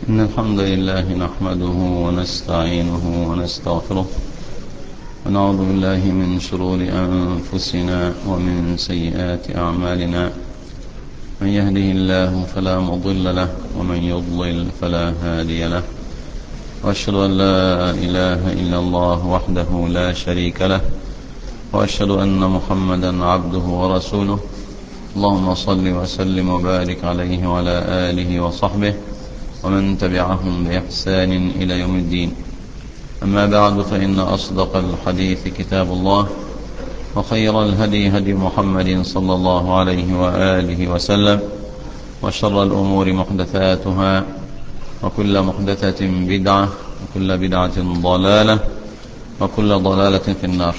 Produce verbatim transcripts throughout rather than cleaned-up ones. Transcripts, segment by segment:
إن الحمد لله نحمده ونستعينه ونستغفره ونعوذ بالله من شرور أنفسنا ومن سيئات أعمالنا. من يهده الله فلا مضل له ومن يضلل فلا هادي له، وأشهد أن لا إله إلا الله وحده لا شريك له، وأشهد أن محمدا عبده ورسوله. اللهم صل وسلم وبارك عليه وعلى آله وصحبه ومن تبعهم بإحسان إلى يوم الدين. أما بعد، فإن أصدق الحديث كتاب الله، وخير الهدي هدي محمد صلى الله عليه وآله وسلم، وشر الأمور محدثاتها، وكل محدثة بدعة، وكل بدعة ضلالة، وكل ضلالة في النار.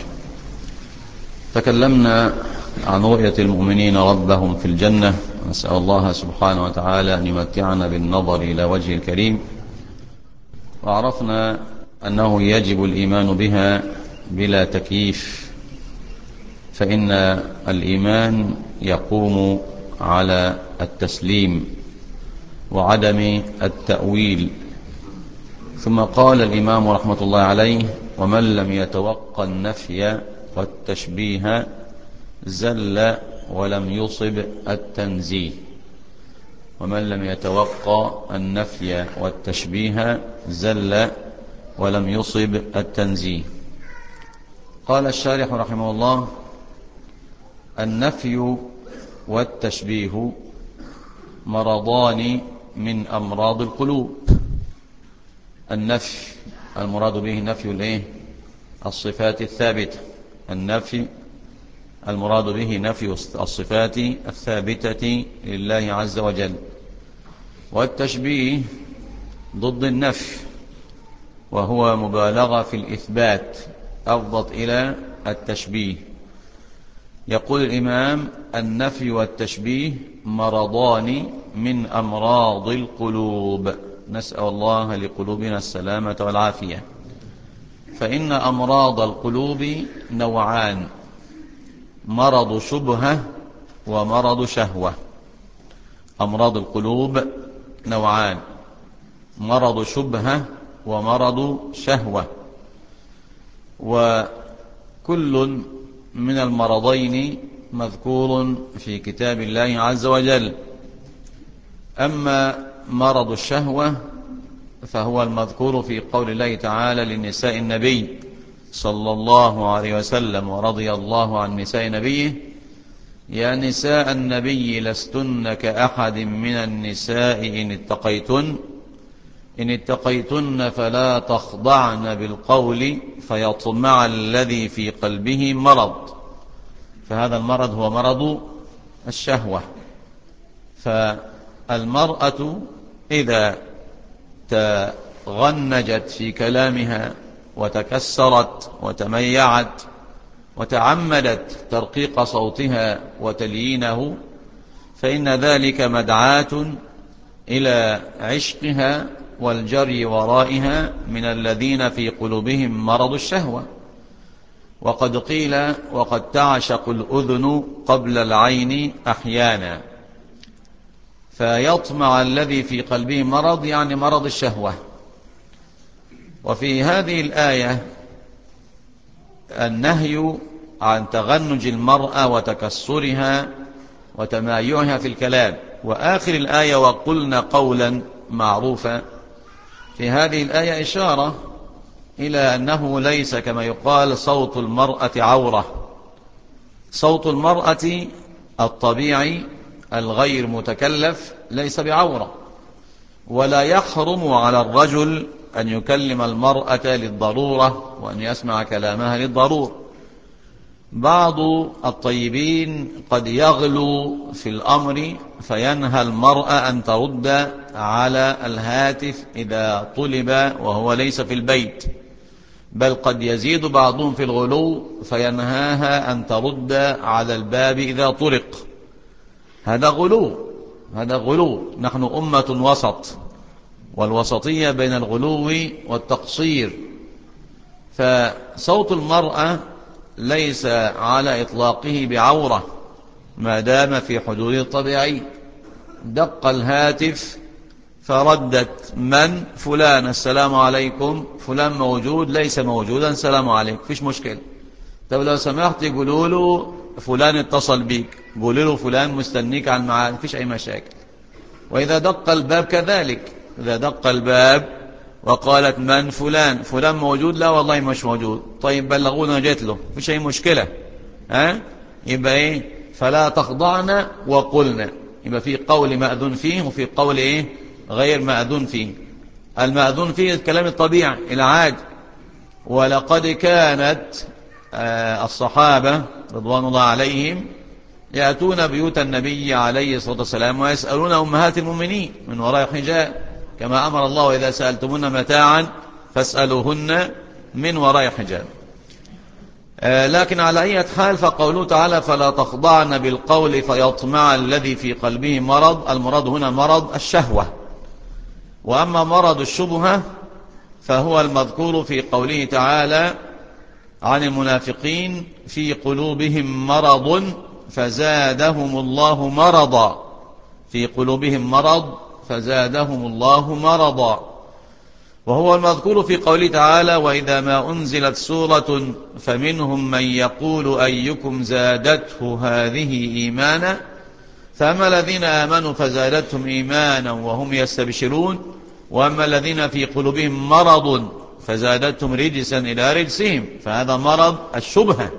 تكلمنا عن رؤية المؤمنين ربهم في الجنة، نسأل الله سبحانه وتعالى أن يمتعنا بالنظر إلى وجه الكريم. وعرفنا أنه يجب الإيمان بها بلا تكييف، فإن الإيمان يقوم على التسليم وعدم التأويل. ثم قال الإمام رحمة الله عليه: ومن لم يتوقع النفي والتشبيه زل ولم يصب التنزيه. ومن لم يتوقع النفي والتشبيه زل ولم يصب التنزيه. قال الشارح رحمه الله: النفي والتشبيه مرضان من أمراض القلوب. النفي المراد به نفي الايه؟ الصفات الثابتة. النفي المراد به نفي الصفات الثابتة لله عز وجل. والتشبيه ضد النفي، وهو مبالغة في الإثبات أفضت إلى التشبيه. يقول الإمام: النفي والتشبيه مرضان من أمراض القلوب. نسأل الله لقلوبنا السلامة والعافية. فإن أمراض القلوب نوعان: مرض شبهة ومرض شهوة. أمراض القلوب نوعان: مرض شبهة ومرض شهوة. وكل من المرضين مذكور في كتاب الله عز وجل. أما مرض الشهوة فهو المذكور في قول الله تعالى للنساء النبي صلى الله عليه وسلم ورضي الله عن نساء نبيه: يا نساء النبي لستن كأحد من النساء إن اتقيتن إن اتقيتن فلا تخضعن بالقول فيطمع الذي في قلبه مرض. فهذا المرض هو مرض الشهوة. فالمرأة إذا تغنجت في كلامها وتكسرت وتميعت وتعمدت ترقيق صوتها وتليينه، فإن ذلك مدعاة إلى عشقها والجري ورائها من الذين في قلوبهم مرض الشهوة. وقد قيل: وقد تعشق الأذن قبل العين أحيانا. فيطمع الذي في قلبه مرض، يعني مرض الشهوة. وفي هذه الآية النهي عن تغنج المرأة وتكسرها وتمايعها في الكلام. وآخر الآية: وقلنا قولا معروفا. في هذه الآية إشارة إلى أنه ليس كما يقال صوت المرأة عورة. صوت المرأة الطبيعي الغير متكلف ليس بعورة، ولا يحرم على الرجل أن يكلم المرأة للضرورة وأن يسمع كلامها للضرورة. بعض الطيبين قد يغلو في الأمر فينهى المرأة أن ترد على الهاتف إذا طلب وهو ليس في البيت، بل قد يزيد بعضهم في الغلو فينهاها أن ترد على الباب إذا طرق. هذا غلو، هذا غلو. نحن أمة وسط، والوسطية بين الغلو والتقصير. فصوت المرأة ليس على إطلاقه بعورة ما دام في حدود الطبيعي. دق الهاتف فردت من؟ فلان، السلام عليكم. فلان موجود؟ ليس موجودا، السلام عليكم، فيش مشكلة. طب لو سمحت قولوا له فلان اتصل بيك، قولوا له فلان مستنيك على الميعاد، فيش أي مشاكل. وإذا دق الباب كذلك، إذا دق الباب وقالت من؟ فلان. فلان موجود؟ لا والله مش موجود. طيب بلغونا جيت له، فيش أي مشكلة. ها؟ يبقى إيه؟ فلا تخضعن وقلنا. يبقى في قول مأذون فيه وفي قول إيه؟ غير مأذون فيه. المأذون فيه الكلام الطبيعي العادي. ولقد كانت الصحابة رضوان الله عليهم يأتون بيوت النبي عليه الصلاة والسلام ويسألون أمهات المؤمنين من وراء حجاب، كما أمر الله: وإذا سألتمون متاعا فاسألوهن من وراء حجاب. لكن على أي حال، فقوله تعالى: فلا تخضعن بالقول فيطمع الذي في قلبه مرض. المرض هنا مرض الشهوة. وأما مرض الشبهة فهو المذكور في قوله تعالى عن المنافقين: في قلوبهم مرض فزادهم الله مرضا. في قلوبهم مرض فزادهم الله مرضا. وهو المذكور في قوله تعالى: وإذا ما أنزلت سورة فمنهم من يقول أيكم زادته هذه إيمانا، فأما الذين آمنوا فزادتهم إيمانا وهم يستبشرون، وأما الذين في قلوبهم مرض فزادتهم رجسا إلى رجسهم. فهذا مرض الشبهة.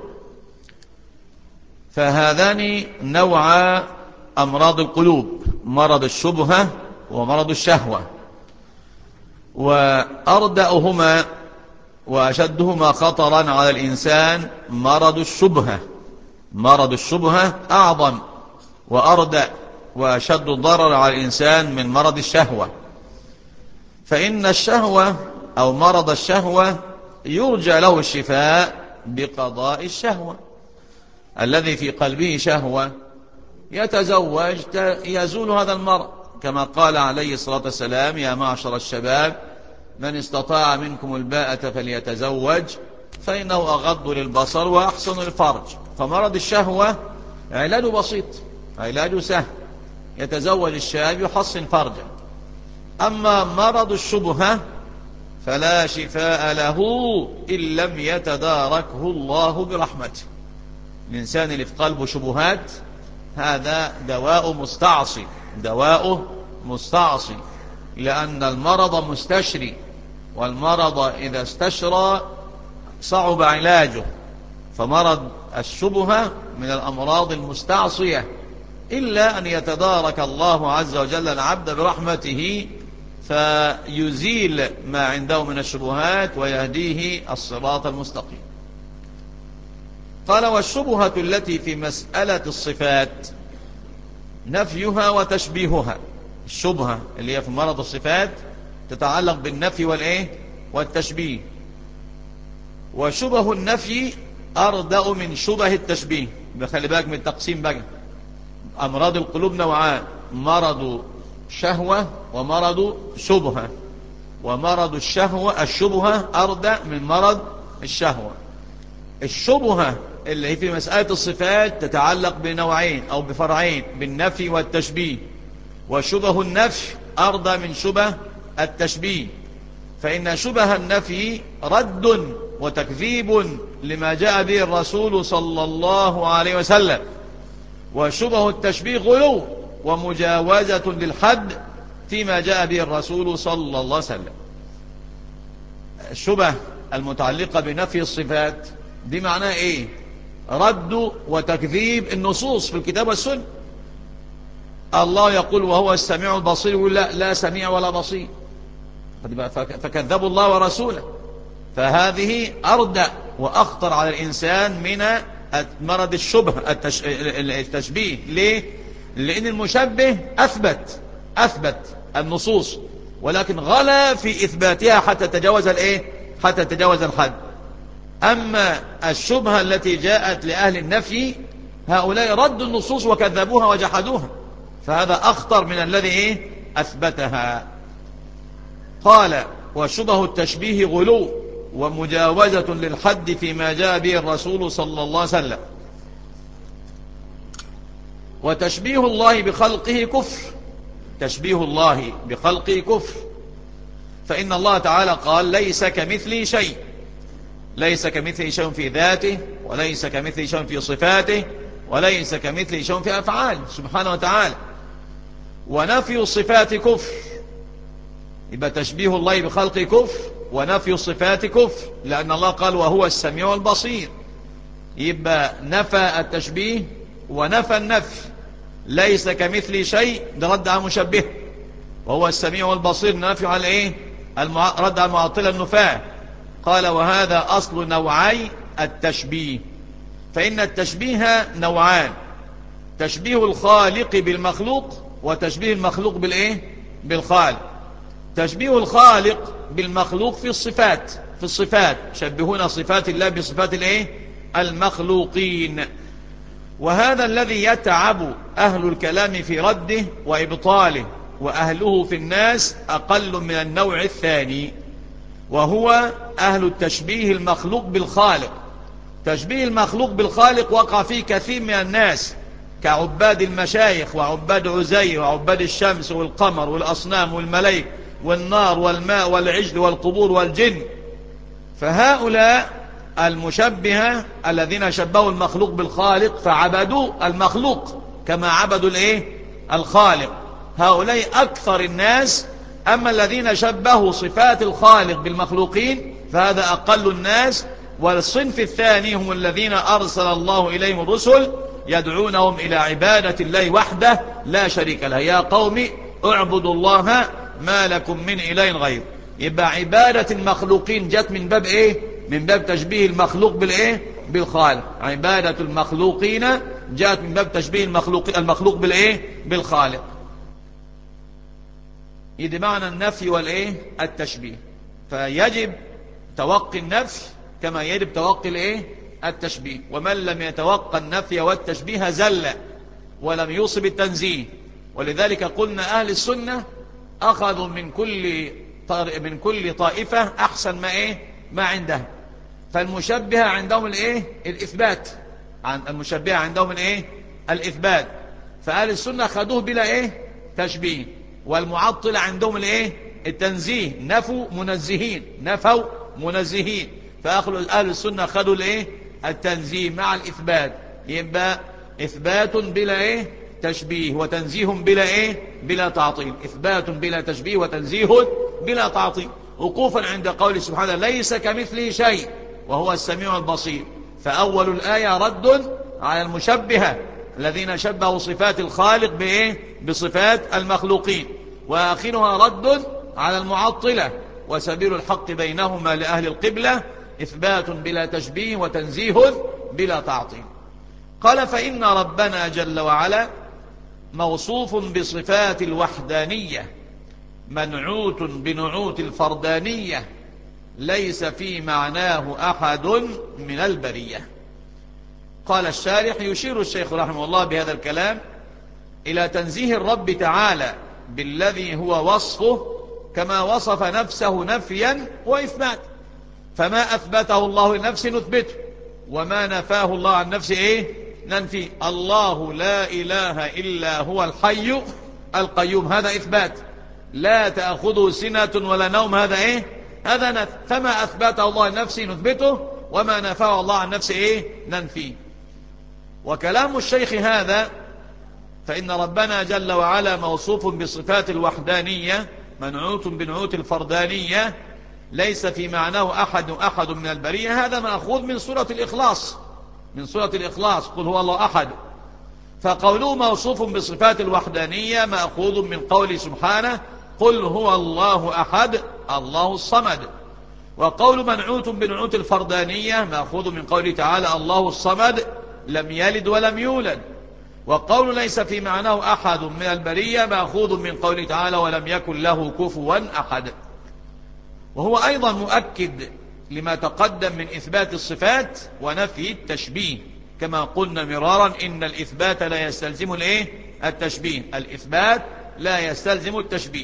فهذان نوع أمراض القلوب: مرض الشبهة ومرض الشهوة. وأردأهما وأشدهما خطرا على الإنسان مرض الشبهة. مرض الشبهة أعظم وأردأ وأشد ضرر على الإنسان من مرض الشهوة. فإن الشهوة أو مرض الشهوة يرجى له الشفاء بقضاء الشهوة. الذي في قلبه شهوة يتزوج يزول هذا المرض، كما قال عليه الصلاة والسلام: يا معشر الشباب من استطاع منكم الباءة فليتزوج فإنه أغض للبصر وأحسن للفرج. فمرض الشهوة علاج بسيط، علاج سهل، يتزوج الشاب يحصن فرجه. أما مرض الشبهة فلا شفاء له إن لم يتداركه الله برحمته. الإنسان اللي في قلبه شبهات هذا دواء مستعصي، دواء مستعصي، لأن المرض مستشري، والمرض إذا استشرى صعب علاجه. فمرض الشبهة من الأمراض المستعصية، إلا أن يتدارك الله عز وجل العبد برحمته فيزيل ما عنده من الشبهات ويهديه الصراط المستقيم. قال: والشبهة التي في مسألة الصفات نفيها وتشبيهها. الشبهة اللي هي في مرض الصفات تتعلق بالنفي والإيه والتشبيه. وشبه النفي أردأ من شبه التشبيه. بخلي بالك من التقسيم بقى. أمراض القلوب نوعان: مرض شهوة ومرض شبهة. ومرض الشهوة الشبهة أردأ من مرض الشهوة. الشبهة اللي هي في مسألة الصفات تتعلق بنوعين أو بفرعين: بالنفي والتشبيه. وشبه النفي أردى من شبه التشبيه. فإن شبه النفي رد وتكذيب لما جاء به الرسول صلى الله عليه وسلم. وشبه التشبيه غلو ومجاوزة للحد فيما جاء به الرسول صلى الله عليه وسلم. الشبه المتعلقة بنفي الصفات دي معناها ايه؟ رد وتكذيب النصوص في الكتاب والسنة. الله يقول وهو السميع البصير، يقول لا, لا سميع ولا بصير، فكذبوا الله ورسوله. فهذه أردأ وأخطر على الإنسان من مرض الشبه التشبيه. ليه؟ لأن المشبه أثبت أثبت النصوص، ولكن غلا في إثباتها حتى تجاوز الإيه؟ حتى تجاوز الحد. أما الشبهة التي جاءت لأهل النفي هؤلاء ردوا النصوص وكذبوها وجحدوها، فهذا أخطر من الذي إيه؟ أثبتها. قال: وشبه التشبيه غلو ومجاوزة للحد فيما جاء به الرسول صلى الله عليه وسلم. وتشبيه الله بخلقه كفر تشبيه الله بخلقه كفر، فإن الله تعالى قال ليس كمثله شيء، ليس كمثله شيء في ذاته، وليس كمثله شيء في صفاته، وليس كمثله شيء في أفعاله سبحانه وتعالى. ونفي الصفات كفر، يبقى تشبيه الله بخلقه كفر، ونفي الصفات كفر، لأن الله قال وهو السميع البصير، يبقى نفى التشبيه ونفى النفي. ليس كمثله شيء ده رد على مشبه، وهو السميع البصير نافي على ايه؟ المع... رد على معطل النفاة. قال وهذا أصل نوعي التشبيه، فإن التشبيه نوعان: تشبيه الخالق بالمخلوق، وتشبيه المخلوق بالايه؟ بالخالق. تشبيه الخالق بالمخلوق في الصفات، في الصفات شبهون صفات الله بصفات الايه؟ المخلوقين. وهذا الذي يتعب أهل الكلام في رده وإبطاله، وأهله في الناس أقل من النوع الثاني، وهو أهل التشبيه المخلوق بالخالق. تشبيه المخلوق بالخالق وقع فيه كثير من الناس، كعباد المشايخ وعباد عزير وعباد الشمس والقمر والأصنام والملائكة والنار والماء والعجل والقبور والجن. فهؤلاء المشبهة الذين شبهوا المخلوق بالخالق فعبدوا المخلوق كما عبدوا الايه؟ الخالق، هؤلاء أكثر الناس. أما الذين شبهوا صفات الخالق بالمخلوقين فهذا أقل الناس. والصنف الثاني هم الذين أرسل الله إليهم الرسل يدعونهم إلى عبادة الله وحده لا شريك له، يا قوم اعبدوا الله ما لكم من إله غير. يبقى عبادة المخلوقين جت من باب ايه؟ من باب تشبيه المخلوق بالايه؟ بالخالق. عبادة المخلوقين جاءت من باب تشبيه المخلوق المخلوق بالايه؟ بالخالق. إذا معنى النفي والايه؟ التشبيه. فيجب توقي النفي كما يجب توقي الايه؟ التشبيه. ومن لم يتوقى النفي والتشبيه زل ولم يوصب التنزيه. ولذلك قلنا أهل السنة أخذوا من كل من كل طائفة أحسن ما ايه؟ ما عندها. فالمشبهة عندهم الايه؟ الإثبات. عن المشبهة عندهم الايه؟ الإثبات. فأهل السنة خدوه بلا ايه؟ تشبيه. والمعطلة عندهم الايه؟ التنزيه، نفوا منزهين، نفوا منزهين. فأهل السنة خدوا الايه؟ التنزيه مع الإثبات. يبقى إثبات بلا ايه؟ تشبيه، وتنزيه بلا ايه؟ بلا تعطيل. إثبات بلا تشبيه وتنزيه بلا تعطيل، وقوفا عند قول سبحانه ليس كمثله شيء وهو السميع البصير. فأول الآية رد على المشبهة الذين شبهوا صفات الخالق بإيه؟ بصفات المخلوقين، وآخرها رد على المعطلة. وسبيل الحق بينهما لأهل القبلة إثبات بلا تشبيه وتنزيه بلا تعطيل. قال فإن ربنا جل وعلا موصوف بصفات الوحدانية منعوت بنعوت الفردانية ليس في معناه أحد من البرية. قال الشارح يشير الشيخ رحمه الله بهذا الكلام إلى تنزيه الرب تعالى بالذي هو وصفه كما وصف نفسه نفيا وإثبات. فما أثبته الله لنفسه نثبته، وما نفاه الله عن نفسه إيه؟ ننفي. الله لا إله إلا هو الحي القيوم، هذا إثبات. لا تأخذه سنة ولا نوم، هذا إيه؟ هذا نفي. فما أثبته الله لنفسه نثبته، وما نفاه الله عن نفسه إيه؟ ننفيه. وكلام الشيخ هذا فإن ربنا جل وعلا موصوف بصفات الوحدانية منعوت بنعوت الفردانية ليس في معناه أحد أحد من البرية، هذا مأخوذ من سورة الإخلاص، من سورة الإخلاص قل هو الله أحد. فقوله موصوف بصفات الوحدانية مأخوذ من قول سبحانه قل هو الله أحد الله الصمد. وقول منعوت بنعوت الفردانية مأخوذ من قوله تعالى الله الصمد لم يلد ولم يولد. وقول ليس في معناه أحد من البرية مأخوذ من قوله تعالى ولم يكن له كفوا أحد. وهو أيضا مؤكد لما تقدم من إثبات الصفات ونفي التشبيه، كما قلنا مرارا إن الإثبات لا يستلزم الإيه؟ التشبيه. الإثبات لا يستلزم التشبيه.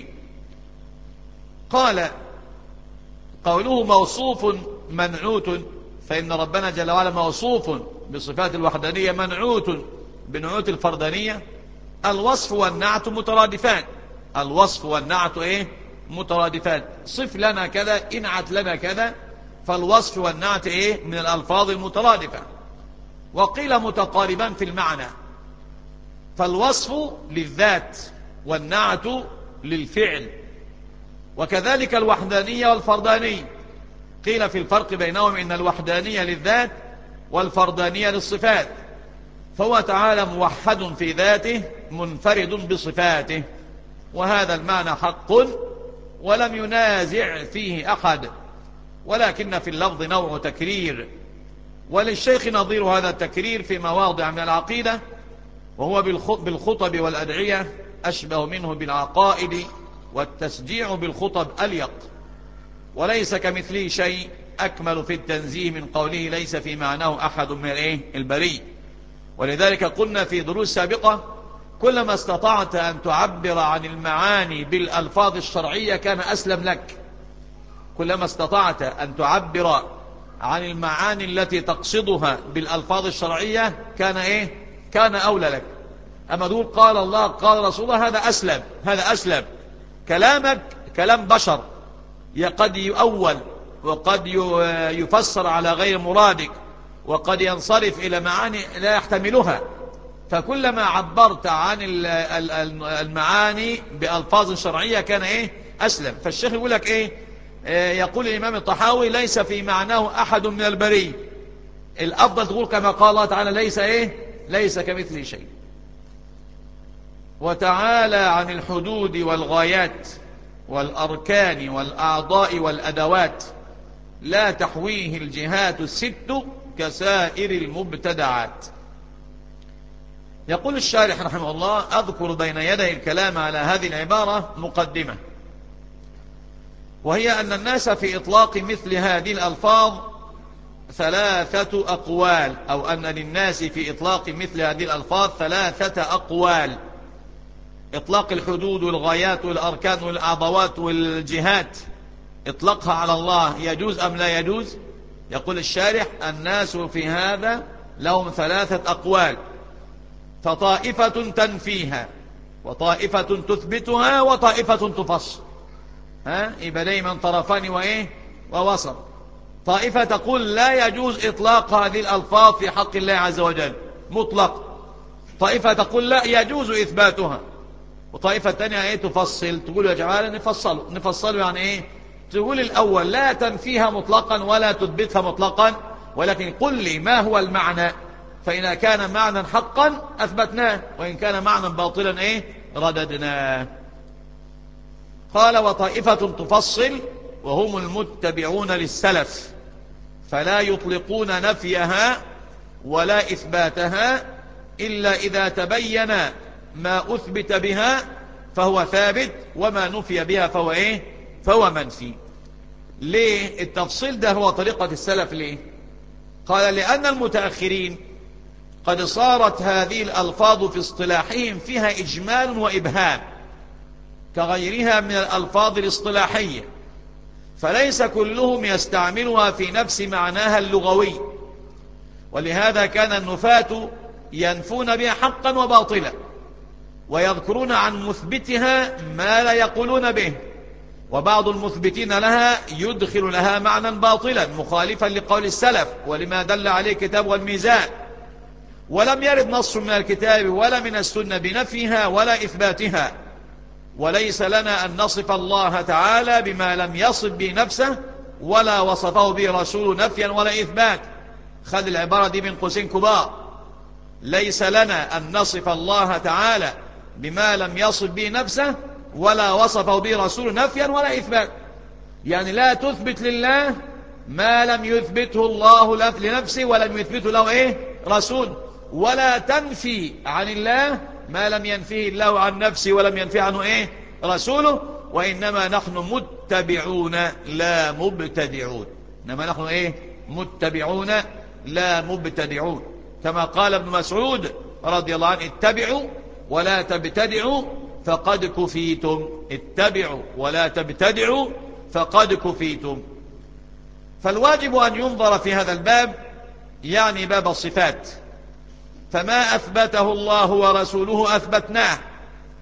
قال قوله موصوف منعوت، فإن ربنا جل وعلا موصوف بصفات الوحدانية منعوت بنعوت الفردانية. الوصف والنعت مترادفان، الوصف والنعت إيه مترادفات. صف لنا كذا، انعت لنا كذا، فالوصف والنعت إيه من الألفاظ المترادفة. وقيل متقاربان في المعنى، فالوصف للذات والنعت للفعل. وكذلك الوحدانية والفردانية، قيل في الفرق بينهم إن الوحدانية للذات والفردانية للصفات، فهو تعالى موحد في ذاته منفرد بصفاته، وهذا المعنى حق ولم ينازع فيه أحد، ولكن في اللفظ نوع تكرير، وللشيخ نظير هذا التكرير في مواضع من العقيدة، وهو بالخطب والأدعية أشبه منه بالعقائد، والتسجيع بالخطب أليق. وليس كمثله شيء أكمل في التنزيه من قوله ليس في معناه أحد من الإيه البري. ولذلك قلنا في دروس سابقة كلما استطعت أن تعبر عن المعاني بالألفاظ الشرعية كان أسلم لك، كلما استطعت أن تعبر عن المعاني التي تقصدها بالألفاظ الشرعية كان إيه كان أولى لك. أما تقول قال الله قال رسول الله هذا أسلم، هذا أسلم. كلامك كلام بشر قد يؤول وقد يفسر على غير مرادك وقد ينصرف إلى معاني لا يحتملها، فكلما عبرت عن المعاني بألفاظ شرعية كان إيه أسلم. فالشيخ يقول لك إيه يقول الإمام الطحاوي ليس في معناه أحد من البري، الأفضل تقول كما قال الله تعالى ليس إيه ليس كمثله شيء. وتعالى عن الحدود والغايات والأركان والأعضاء والأدوات لا تحويه الجهات الست كسائر المبتدعات. يقول الشارح رحمه الله أذكر بين يدي الكلام على هذه العبارة مقدمة، وهي أن الناس في إطلاق مثل هذه الألفاظ ثلاثة أقوال، أو أن للناس في إطلاق مثل هذه الألفاظ ثلاثة أقوال. إطلاق الحدود والغايات والأركان والأعضوات والجهات، إطلاقها على الله يجوز أم لا يجوز؟ يقول الشارح الناس في هذا لهم ثلاثة أقوال، فطائفة تنفيها وطائفة تثبتها وطائفة تفصل. ها يبقى دايما طرفان وإيه ووسط. طائفة تقول لا يجوز إطلاق هذه الألفاظ في حق الله عز وجل مطلق، طائفة تقول لا يجوز إثباتها، وطائفة تانية ايه تفصل تقول يا جماعة نفصله نفصله يعني ايه تقول الأول لا تنفيها مطلقا ولا تثبتها مطلقا، ولكن قل لي ما هو المعنى، فإن كان معنى حقا أثبتناه وإن كان معنى باطلا ايه رددناه. قال وطائفة تفصل وهم المتبعون للسلف، فلا يطلقون نفيها ولا إثباتها إلا إذا تبين ما أثبت بها فهو ثابت وما نفي بها فهو إيه فهو منفي. ليه التفصيل ده هو طريقة السلف؟ ليه؟ قال لأن المتأخرين قد صارت هذه الألفاظ في اصطلاحهم فيها إجمال وإبهام كغيرها من الألفاظ الاصطلاحية، فليس كلهم يستعملها في نفس معناها اللغوي، ولهذا كان النفاة ينفون بها حقا وباطلا ويذكرون عن مثبتها ما لا يقولون به، وبعض المثبتين لها يدخل لها معنى باطلا مخالفا لقول السلف ولما دل عليه الكتاب والميزان، ولم يرد نص من الكتاب ولا من السنة بنفيها ولا إثباتها. وليس لنا أن نصف الله تعالى بما لم يصف به نفسه ولا وصفه به رسول نفيا ولا إثبات. خذ العبارة دي من قوسين كبار، ليس لنا أن نصف الله تعالى بما لم يصف به نفسه ولا وصفه به رسول نفيا ولا إثبات، يعني لا تثبت لله ما لم يثبته الله لنفسه ولم يثبته له إيه رسول، ولا تنفي عن الله ما لم ينفيه الله عن نفسه ولم ينفي عنه إيه رسوله، وإنما نحن متبعون لا مبتدعون، إنما نحن إيه متبعون لا مبتدعون، كما قال ابن مسعود رضي الله عنه اتبعوا ولا تبتدعوا فقد كفيتم، اتبعوا ولا تبتدعوا فقد كفيتم. فالواجب أن ينظر في هذا الباب يعني باب الصفات، فما أثبته الله ورسوله أثبتناه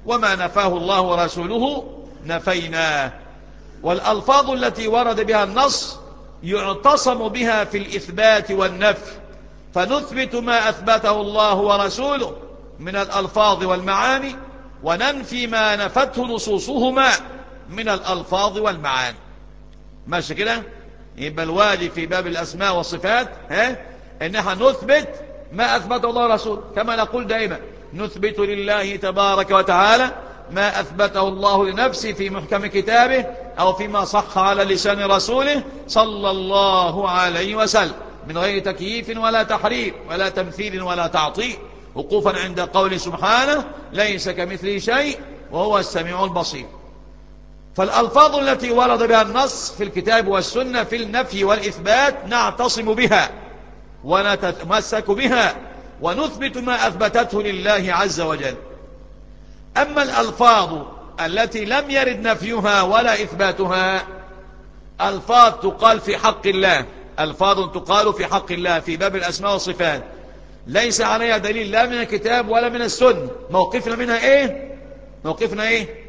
وما نفاه الله ورسوله نفيناه. والألفاظ التي ورد بها النص يعتصم بها في الإثبات والنفي، فنثبت ما أثبته الله ورسوله من الألفاظ والمعاني، وننفي ما نفته نصوصهما من الألفاظ والمعاني. ماشي كده؟ يبقى الواجب في باب الأسماء والصفات ها إن احنا نثبت ما أثبته الله ورسوله، كما نقول دائما نثبت لله تبارك وتعالى ما أثبته الله لنفسه في محكم كتابه أو فيما صح على لسان رسوله صلى الله عليه وسلم، من غير تكييف ولا تحريف ولا تمثيل ولا تعطيل، وقوفا عند قول سبحانه ليس كمثله شيء وهو السميع البصير. فالألفاظ التي ورد بها النص في الكتاب والسنة في النفي والإثبات نعتصم بها ونتمسك بها ونثبت ما أثبتته لله عز وجل. أما الألفاظ التي لم يرد نفيها ولا إثباتها ألفاظ تقال في حق الله، ألفاظ تقال في حق الله في باب الأسماء والصفات ليس عليها دليل لا من الكتاب ولا من السنة. موقفنا منها إيه؟ موقفنا إيه؟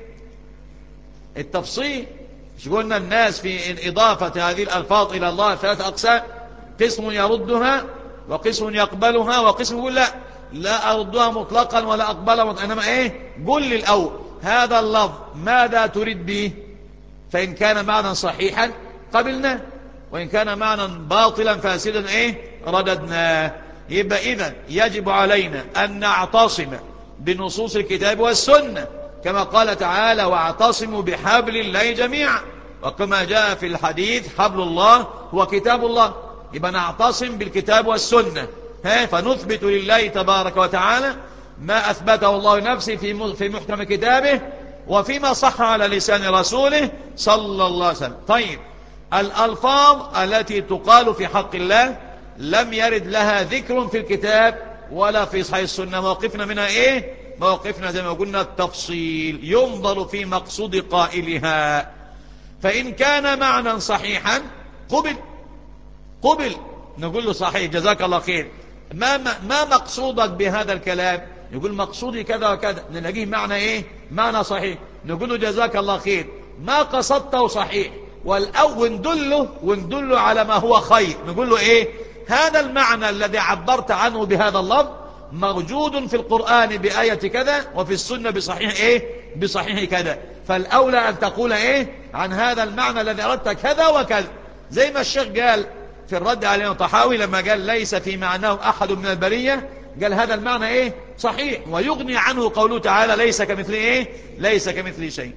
التفصيل. مش قلنا الناس في إضافة هذه الألفاظ إلى الله ثلاثة أقسام، قسم يردها وقسم يقبلها وقسم يقول لا لا أردها مطلقا ولا أقبلها مطلقا. إنما إيه؟ قل لي الأول هذا اللفظ ماذا تريد به؟ فإن كان معنى صحيحا قبلنا، وإن كان معنى باطلا فاسدا إيه؟ رددنا. يبقى إذن يجب علينا أن نعتصم بنصوص الكتاب والسنة كما قال تعالى واعتصموا بحبل الله جميعا، وكما جاء في الحديث حبل الله هو كتاب الله. يبقى نعتصم بالكتاب والسنة ها فنثبت لله تبارك وتعالى ما أثبته الله نفسه في في محكم كتابه وفيما صح على لسان رسوله صلى الله عليه وسلم. طيب الألفاظ التي تقال في حق الله لم يرد لها ذكر في الكتاب ولا في صحيح السنة، موقفنا منها إيه؟ موقفنا زي ما قلنا التفصيل، ينظر في مقصود قائلها، فإن كان معنى صحيحا قبل قبل نقول له صحيح جزاك الله خير. ما, ما مقصودك بهذا الكلام؟ يقول مقصودي كذا وكذا، نلاقيه معنى إيه؟ معنى صحيح، نقول له جزاك الله خير. ما قصدته صحيح والأول ندله وندله على ما هو خير، نقول له إيه؟ هذا المعنى الذي عبرت عنه بهذا اللفظ موجود في القرآن بآية كذا وفي السنة بصحيح إيه؟ بصحيح كذا، فالأولى أن تقول إيه عن هذا المعنى الذي أردت كذا وكذا. زي ما الشيخ قال في الرد على الطحاوي لما قال ليس في معناه أحد من البرية، قال هذا المعنى إيه؟ صحيح، ويغني عنه قوله تعالى ليس كمثل إيه؟ ليس كمثل شيء.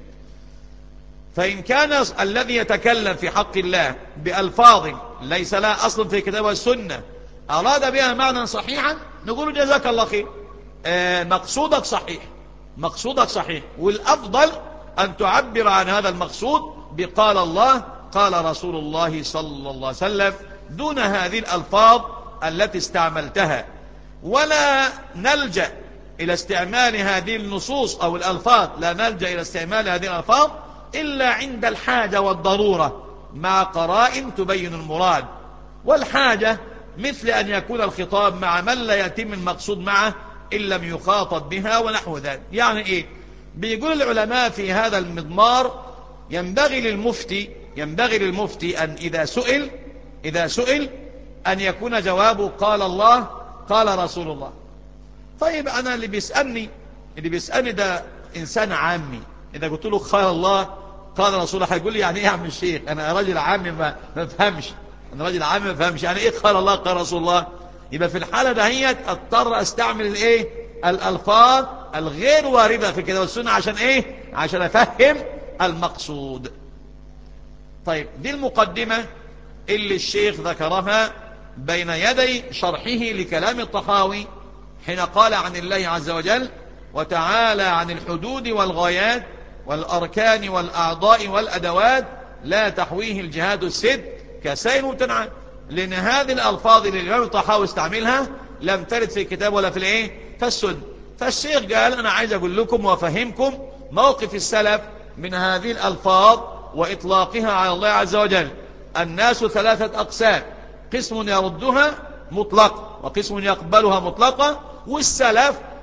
فإن كان الذي يتكلم في حق الله بألفاظ ليس لها أصل في الكتاب والسنة أراد بها معنى صحيحا نقول جزاك الله خير، آه مقصودك صحيح، مقصودك صحيح، والأفضل أن تعبر عن هذا المقصود بقال الله قال رسول الله صلى الله عليه وسلم دون هذه الألفاظ التي استعملتها. ولا نلجأ إلى استعمال هذه النصوص أو الألفاظ، لا نلجأ إلى استعمال هذه الألفاظ إلا عند الحاجة والضرورة مع قرائن تبين المراد. والحاجة مثل أن يكون الخطاب مع من لا يتم المقصود معه إن لم يخاطب بها ونحو ذلك. يعني إيه؟ بيقول العلماء في هذا المضمار ينبغي للمفتي ينبغي للمفتي أن إذا سئل إذا سئل أن يكون جوابه قال الله قال رسول الله. طيب أنا اللي بيسألني اللي بيسألني ده إنسان عامي، إذا قلت له قال الله قال رسول الله هيقول لي يعني إيه يا عم الشيخ؟ أنا راجل عامي ما بفهمش، أنا راجل عامي ما بفهمش يعني إيه قال الله قال رسول الله. يبقى في الحالة دهيت أضطر أستعمل الإيه؟ الألفاظ الغير واردة في الكتاب والسنة عشان إيه؟ عشان أفهم المقصود. طيب دي المقدمة اللي الشيخ ذكرها بين يدي شرحه لكلام الطحاوي حين قال عن الله عز وجل وتعالى عن الحدود والغايات والأركان والأعضاء والأدوات لا تحويه الجهاد الست كسائر ممتنعات. لأن هذه الألفاظ اللي الإمام الطحاوي استعملها لم ترد في الكتاب ولا في الإيه؟ في السنة. فالشيخ قال أنا عايز أقول لكم وأفهمكم موقف السلف من هذه الألفاظ وإطلاقها على الله عز وجل. الناس ثلاثة أقسام، قسم يردها مطلق وقسم يقبلها مطلقة، والسلف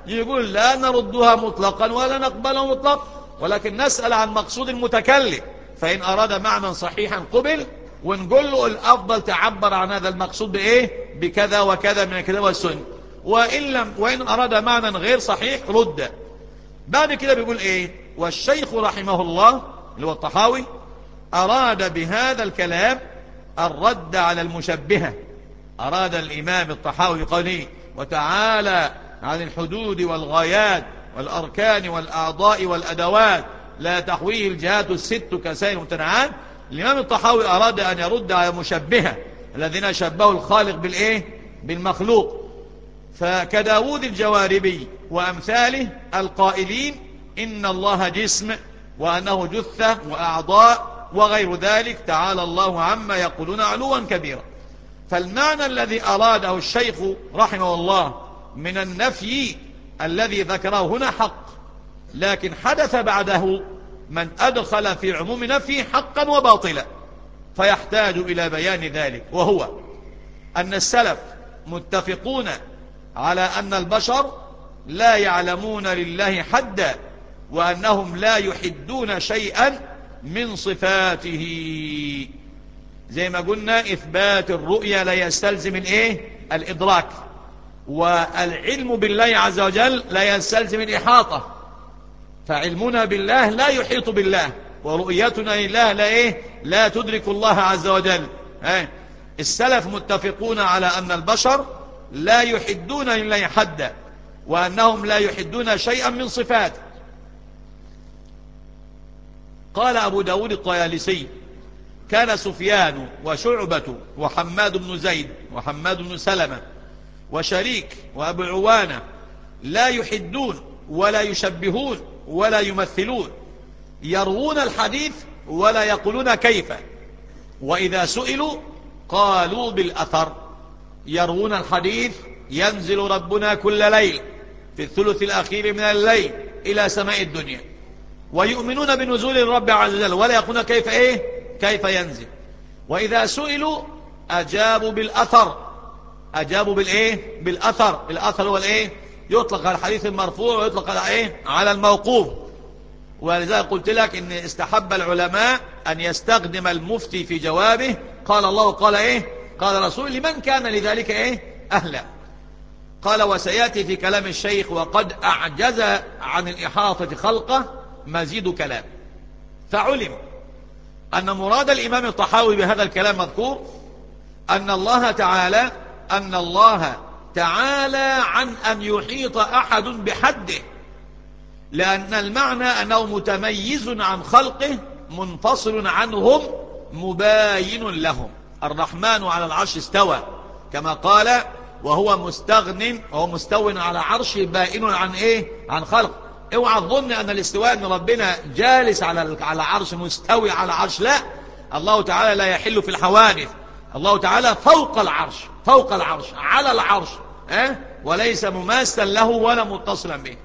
يقول لا نردها مطلقا ولا نقبلها مطلقا، ولكن نسأل عن مقصود المتكلم، فإن أراد معنى صحيحا قبل، ونقول له الأفضل تعبر عن هذا المقصود بإيه؟ بكذا وكذا من الكتاب والسنة، وإن, لم وإن أراد معنى غير صحيح رد. بعد كده بيقول إيه؟ والشيخ رحمه الله اللي هو الطحاوي أراد بهذا الكلام الرد على المشبهة. أراد الإمام الطحاوي بقوله وتعالى عن الحدود والغايات والأركان والأعضاء والأدوات لا تحويه الجهات الست كسائر الممتنعات. الإمام الطحاوي أراد أن يرد على المشبهة الذين شبهوا الخالق بالإيه؟ بالمخلوق، فكداود الجواربي وأمثاله القائلين إن الله جسم وأنه جثة وأعضاء وغير ذلك، تعالى الله عما يقولون علوا كبيرا. فالمعنى الذي أراده الشيخ رحمه الله من النفي الذي ذكره هنا حق، لكن حدث بعده من أدخل في عموم نفي حقا وباطلا، فيحتاج إلى بيان ذلك، وهو أن السلف متفقون على أن البشر لا يعلمون لله حدا، وأنهم لا يحدون شيئا من صفاته. زي ما قلنا إثبات الرؤية لا يستلزم الإيه؟ الإدراك، والعلم بالله عز وجل لا يستلزم الإحاطة، فعلمنا بالله لا يحيط بالله، ورؤيتنا لله لا إيه؟ لا تدرك الله عز وجل. اه؟ السلف متفقون على أن البشر لا يحدون لله حدا، وأنهم لا يحدون شيئا من صفاته. قال أبو داود الطيالسي كان سفيان وشعبة وحماد بن زيد وحماد بن سلمة وشريك وأبو عوانة لا يحدون ولا يشبهون ولا يمثلون، يروون الحديث ولا يقولون كيف، وإذا سئلوا قالوا بالأثر. يروون الحديث ينزل ربنا كل ليل في الثلث الأخير من الليل إلى سماء الدنيا، ويؤمنون بنزول الرب عز وجل ولا يقولون كيف إيه؟ كيف ينزل. وإذا سئلوا أجابوا بالأثر. أجابوا بالإيه؟ بالأثر. الأثر هو الإيه؟ يطلق على الحديث المرفوع ويطلق على إيه؟ على الموقوف. ولذلك قلت لك إن استحب العلماء أن يستخدم المفتي في جوابه قال الله قال إيه؟ قال رسول لمن كان لذلك إيه؟ أهلا. قال وسيأتي في كلام الشيخ وقد أعجز عن الإحاطة خلقه مزيد كلام. فعلم أن مراد الإمام الطحاوي بهذا الكلام مذكور أن الله تعالى أن الله تعالى عن أن يحيط أحد بحده، لأن المعنى أنه متميز عن خلقه منفصل عنهم مباين لهم. الرحمن على العرش استوى كما قال وهو مستغن وهو مستو على عرش بائن عن إيه؟ عن خلق. اوعى تظن أن الاستواء أن ربنا جالس على على عرش مستوي على عرش، لا، الله تعالى لا يحل في الحوادث. الله تعالى فوق العرش فوق العرش على العرش أه؟ وليس مماثلا له ولا متصلا به.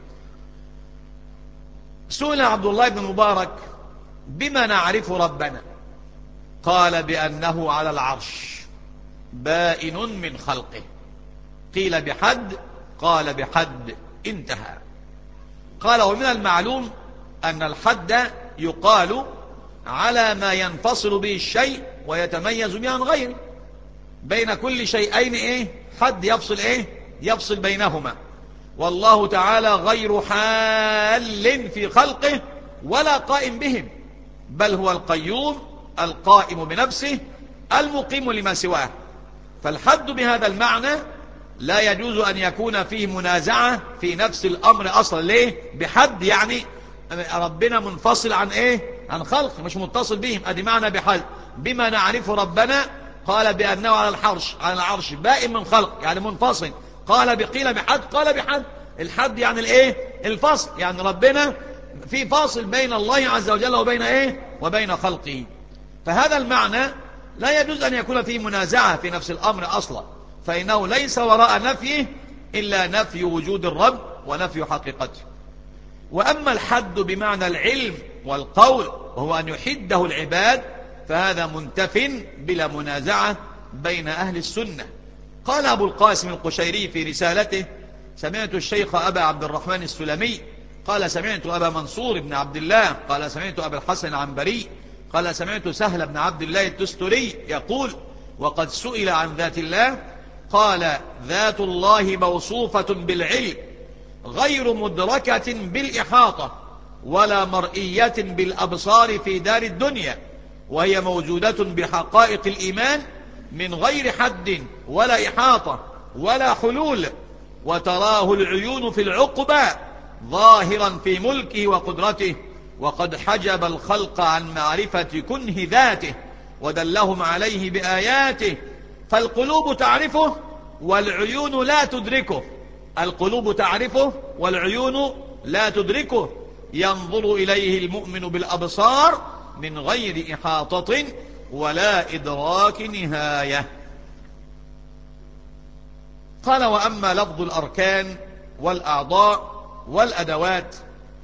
سئل عبد الله بن مبارك بما نعرف ربنا؟ قال بأنه على العرش بائن من خلقه. قيل بحد؟ قال بحد، انتهى. قال ومن المعلوم أن الحد يقال على ما ينفصل به الشيء ويتميز به عن غيره. بين كل شيئين إيه؟ حد يفصل إيه؟ يفصل بينهما. والله تعالى غير حال في خلقه ولا قائم بهم، بل هو القيوم القائم بنفسه المقيم لما سواه. فالحد بهذا المعنى لا يجوز أن يكون فيه منازعة في نفس الأمر أصلا. ليه؟ بحد يعني ربنا منفصل عن إيه؟ عن خلق، مش متصل بهم. أدي معنى بحد. بما نعرف ربنا قال بأنه على الحرش على العرش بائن من خلق يعني منفصل. قال بقيل بحد؟ قال بحد. الحد يعني الإيه؟ الفصل، يعني ربنا في فاصل بين الله عز وجل وبين إيه؟ وبين خلقه. فهذا المعنى لا يجوز أن يكون فيه منازعة في نفس الأمر أصلا، فإنه ليس وراء نفيه إلا نفي وجود الرب ونفي حقيقته. وأما الحد بمعنى العلم والقول وهو أن يحده العباد فهذا منتف بلا منازعة بين أهل السنة. قال أبو القاسم القشيري في رسالته سمعت الشيخ أبا عبد الرحمن السلمي قال سمعت أبا منصور بن عبد الله قال سمعت أبا الحسن العنبري قال سمعت سهل بن عبد الله التستري يقول وقد سئل عن ذات الله قال ذات الله موصوفة بالعلم غير مدركة بالإحاطة ولا مرئية بالأبصار في دار الدنيا، وهي موجودة بحقائق الإيمان من غير حد ولا إحاطة ولا حلول، وتراه العيون في العقبى ظاهرا في ملكه وقدرته، وقد حجب الخلق عن معرفة كنه ذاته ودلهم عليه بآياته، فالقلوب تعرفه والعيون لا تدركه. القلوب تعرفه والعيون لا تدركه، ينظر إليه المؤمن بالأبصار من غير إحاطة ولا إدراك نهاية. قال وأما لفظ الأركان والأعضاء والأدوات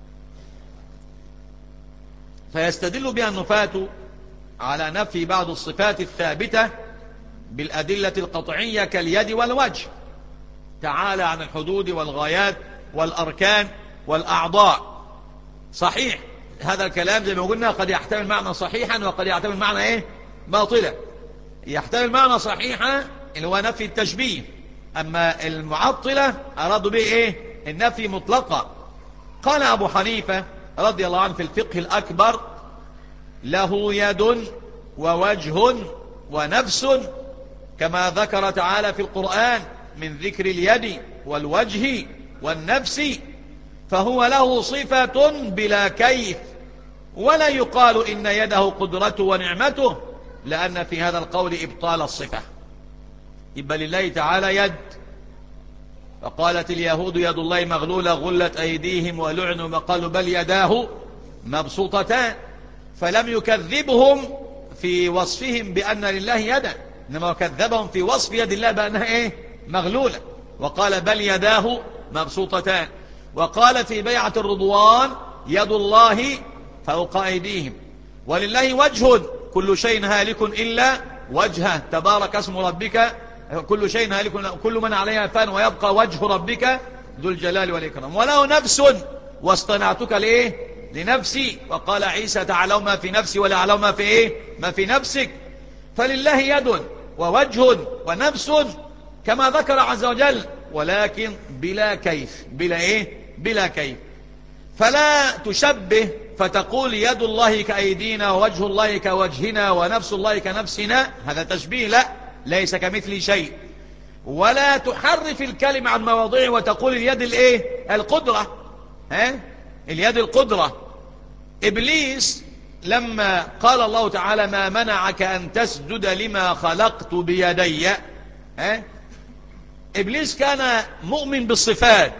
فيستدل بها النفاة على نفي بعض الصفات الثابتة بالأدلة القطعية كاليد والوجه، تعالى عن الحدود والغايات والأركان والأعضاء. صحيح هذا الكلام زي ما قلنا قد يحتمل معنى صحيحا وقد يحتمل معنى ايه باطلا. يحتمل معنى صحيحا اللي هو نفي التشبيه، أما المعطلة أرادوا به ايه النفي مطلقا. قال أبو حنيفة رضي الله عنه في الفقه الأكبر له يد ووجه ونفس كما ذكر تعالى في القرآن من ذكر اليد والوجه والنفس، فهو له صفة بلا كيف، ولا يقال إن يده قدرته ونعمته، لأن في هذا القول إبطال الصفة. يبقى لله تعالى يد، فقالت اليهود يد الله مغلولة غلت أيديهم ولعنوا وقالوا بل يداه مبسوطتان، فلم يكذبهم في وصفهم بأن لله يدا، إنما كذبهم في وصف يد الله بأنها إيه مغلولة، وقال بل يداه مبسوطتان. وقال في بيعة الرضوان يد الله فوق أيديهم. ولله وجه كل شيء هالك إلا وجهه تبارك اسم ربك، كل شيء هالك كل من عليها فان ويبقى وجه ربك ذو الجلال والإكرام. وله نفس واصطنعتك لإيه لنفسي، وقال عيسى تعالوا ما في نفسي ولا أعلم ما في إيه ما في نفسك. فلله يد ووجه ونفس كما ذكر عز وجل، ولكن بلا كيف. بلا إيه بلا كيف. فلا تشبه فتقول يد الله كأيدينا ووجه الله كوجهنا ونفس الله كنفسنا، هذا تشبيه، لا ليس كمثل شيء. ولا تحرف الكلمة عن مواضعه وتقول اليد الايه القدرة، ها اليد القدرة. إبليس لما قال الله تعالى ما منعك أن تسجد لما خلقت بيدي، ها إبليس كان مؤمن بالصفات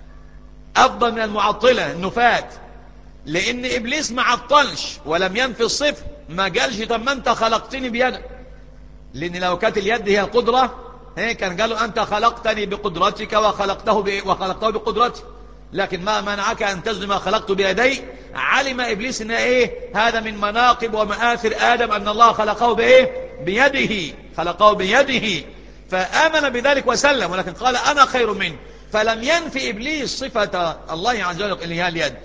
أفضل من المعطلة النفاة، لأن إبليس ما عطلش ولم ينفي الصفة، ما قالش طب ما أنت خلقتني بيدك، لأن لو كانت اليد هي القدرة كان قالوا أنت خلقتني بقدرتك وخلقته وخلقته بقدرتك، لكن ما منعك أن تسجد ما خلقت بيدي. علم إبليس أن إيه هذا من مناقب ومآثر آدم أن الله خلقه بإيه بيده، خلقه بيده، فآمن بذلك وسلم، ولكن قال أنا خير منه، فلم ينفي إبليس صفة الله عز وجل اللي هي اليد.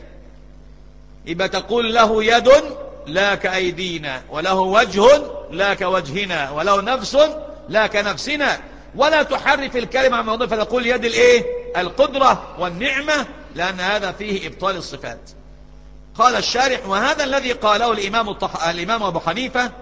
يبقى تقول له يد لا كأيدينا، وله وجه لا كوجهنا، وله نفس لا كنفسنا، ولا تحرف الكلمة عن موضوع فتقول يد الايه القدرة والنعمة، لأن هذا فيه إبطال الصفات. قال الشارح وهذا الذي قاله الإمام, الطح... الإمام أبو حنيفة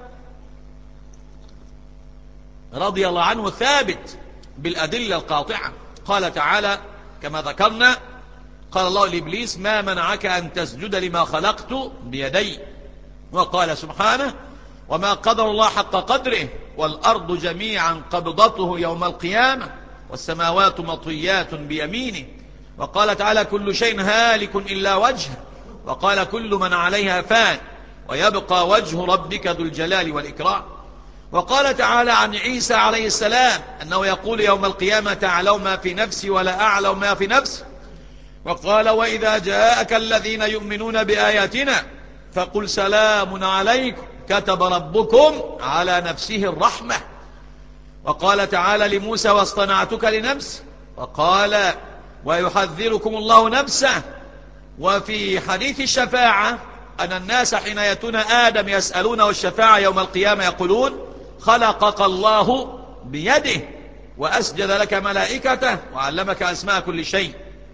رضي الله عنه ثابت بالأدلة القاطعة. قال تعالى كما ذكرنا قال الله لإبليس ما منعك أن تسجد لما خلقت بيدي، وقال سبحانه وما قدر الله حق قدره والأرض جميعا قبضته يوم القيامة والسماوات مطويات بيمينه، وقال تعالى كل شيء هالك إلا وجهه، وقال كل من عليها فان ويبقى وجه ربك ذو الجلال والإكرام. وقال تعالى عن عيسى عليه السلام أنه يقول يوم القيامة تعالوا ما في نفسي ولا أعلم ما في نفسي، وقال وإذا جاءك الذين يؤمنون بآياتنا فقل سلام عليكم كتب ربكم على نفسه الرحمة. وقال تعالى لموسى واصطنعتك لنفسي، وقال ويحذركم الله نفسه. وفي حديث الشفاعة أن الناس حين يأتون آدم يسألونه الشفاعة يوم القيامة يقولون خلقك الله بيده وأسجد لك ملائكته وعلمك أسماء كل شيء.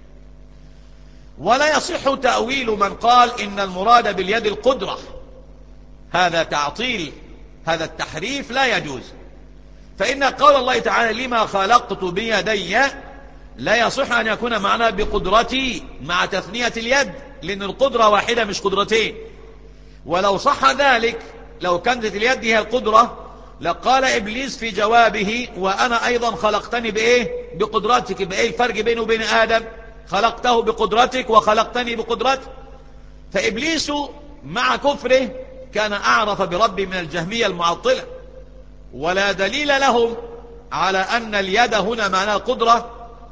ولا يصح تأويل من قال إن المراد باليد القدرة، هذا تعطيل، هذا التحريف لا يجوز. فإن قول الله تعالى لما خلقت بيدي لا يصح أن يكون معناه بقدرتي مع تثنية اليد، لأن القدرة واحدة مش قدرتين. ولو صح ذلك، لو كانت اليد هي القدرة، لقال إبليس في جوابه وأنا أيضا خلقتني بإيه؟ بقدرتك. بإيه الفرق بينه وبين آدم؟ خلقته بقدرتك وخلقتني بقدرتك. فإبليس مع كفره كان أعرف بربه من الجهمية المعطلة، ولا دليل لهم على أن اليد هنا معناها قدرة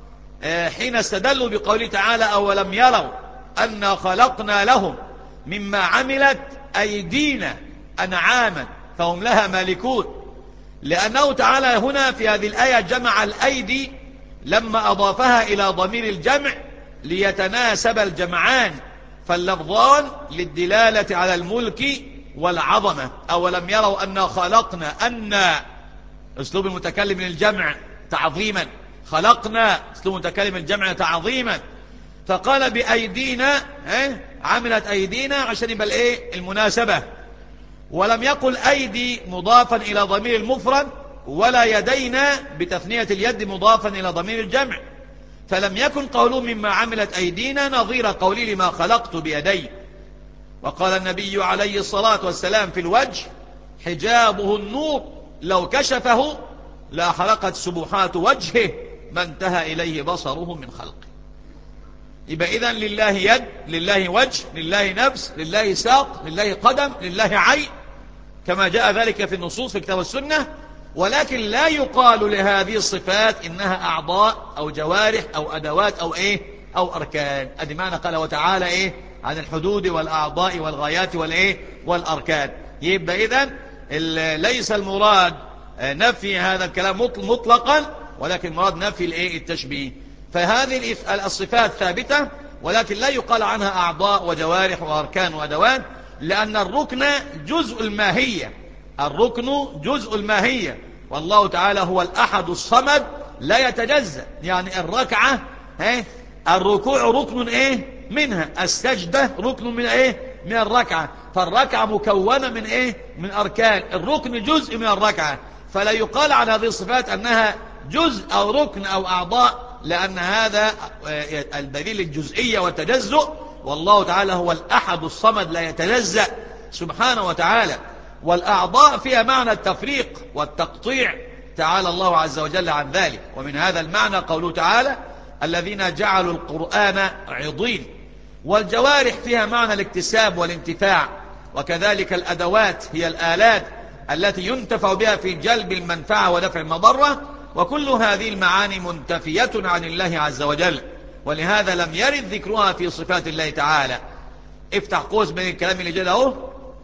حين استدلوا بقوله تعالى أولم يروا أنا خلقنا لهم مما عملت أيدينا أنعاما فهم لها مالكون. لأنه تعالى هنا في هذه الآية جمع الأيدي لما أضافها إلى ضمير الجمع ليتناسب الجمعان، فاللفظان للدلالة على الملك والعظمة. أولم يروا أنا خلقنا، أن أسلوب المتكلم من الجمع تعظيما، خلقنا أسلوب متكلم الجمع تعظيما، فقال بأيدينا عملت أيدينا عشان يبقى الايه المناسبة. ولم يقل أيدي مضافا إلى ضمير المفرد، ولا يدينا بتثنية اليد مضافا إلى ضمير الجمع، فلم يكن قوله مما عملت أيدينا نظير قولي لما خلقت بيدي. وقال النبي عليه الصلاة والسلام في الوجه حجابه النور لو كشفه لأحرقت سبحات وجهه ما انتهى إليه بصره من خلقه. يبقى إذن لله يد، لله وجه، لله نفس، لله ساق، لله قدم، لله عين، كما جاء ذلك في النصوص في الكتاب والسنة. ولكن لا يقال لهذه الصفات إنها أعضاء أو جوارح أو أدوات أو إيه أو أركان. أدي معنى قال وتعالى إيه عن الحدود والأعضاء والغايات والإيه والأركان. يبقى إذن ليس المراد نفي هذا الكلام مطلقا، ولكن مراد نفي الإيه التشبيه. فهذه الصفات ثابتة، ولكن لا يقال عنها أعضاء وجوارح وأركان وأدوات، لأن الركن جزء الماهية، الركن جزء الماهية، والله تعالى هو الأحد الصمد لا يتجزأ. يعني الركعة ايه الركوع ركن ايه منها، السجدة ركن من ايه من الركعة، فالركعة مكونة من ايه من أركان، الركن جزء من الركعة. فلا يقال عن هذه الصفات أنها جزء أو ركن أو أعضاء، لأن هذا الدليل الجزئية والتجزؤ، والله تعالى هو الأحد الصمد لا يتجزأ سبحانه وتعالى. والأعضاء فيها معنى التفريق والتقطيع، تعالى الله عز وجل عن ذلك. ومن هذا المعنى قوله تعالى الذين جعلوا القرآن عضين. والجوارح فيها معنى الاكتساب والانتفاع، وكذلك الأدوات هي الآلات التي ينتفع بها في جلب المنفعة ودفع المضرة، وكل هذه المعاني منتفية عن الله عز وجل، ولهذا لم يرد ذكرها في صفات الله تعالى. افتح قوس بين الكلام اللي جاء له.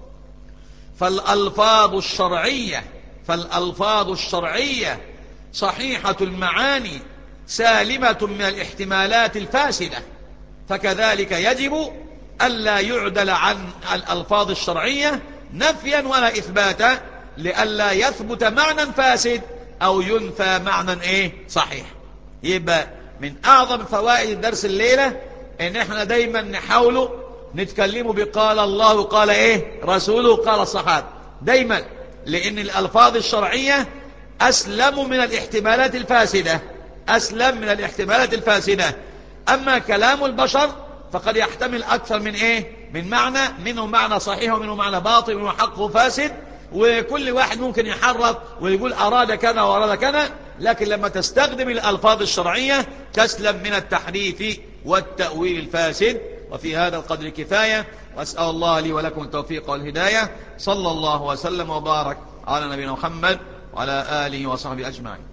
فالألفاظ الشرعية فالألفاظ الشرعية صحيحة المعاني سالمة من الاحتمالات الفاسدة، فكذلك يجب ألا يعدل عن الألفاظ الشرعية نفيا ولا إثباتا، لألا يثبت معنى فاسد أو ينفى معنى إيه صحيح. يبقى من أعظم فوائد الدرس الليلة إن إحنا دايما نحاول نتكلم بقال الله قال إيه رسوله قال الصحابة دايما، لأن الألفاظ الشرعية أسلم من الاحتمالات الفاسدة، أسلم من الاحتمالات الفاسدة. أما كلام البشر فقد يحتمل أكثر من إيه من معنى، منه معنى صحيح ومنه معنى باطل ومنه حق وفاسد، وكل واحد ممكن يحرف ويقول أراد كذا وأراد كذا. لكن لما تستخدم الألفاظ الشرعية تسلم من التحريف والتأويل الفاسد. وفي هذا القدر كفاية، وأسأل الله لي ولكم التوفيق والهداية. صلى الله وسلم وبارك على نبينا محمد وعلى آله وصحبه أجمعين.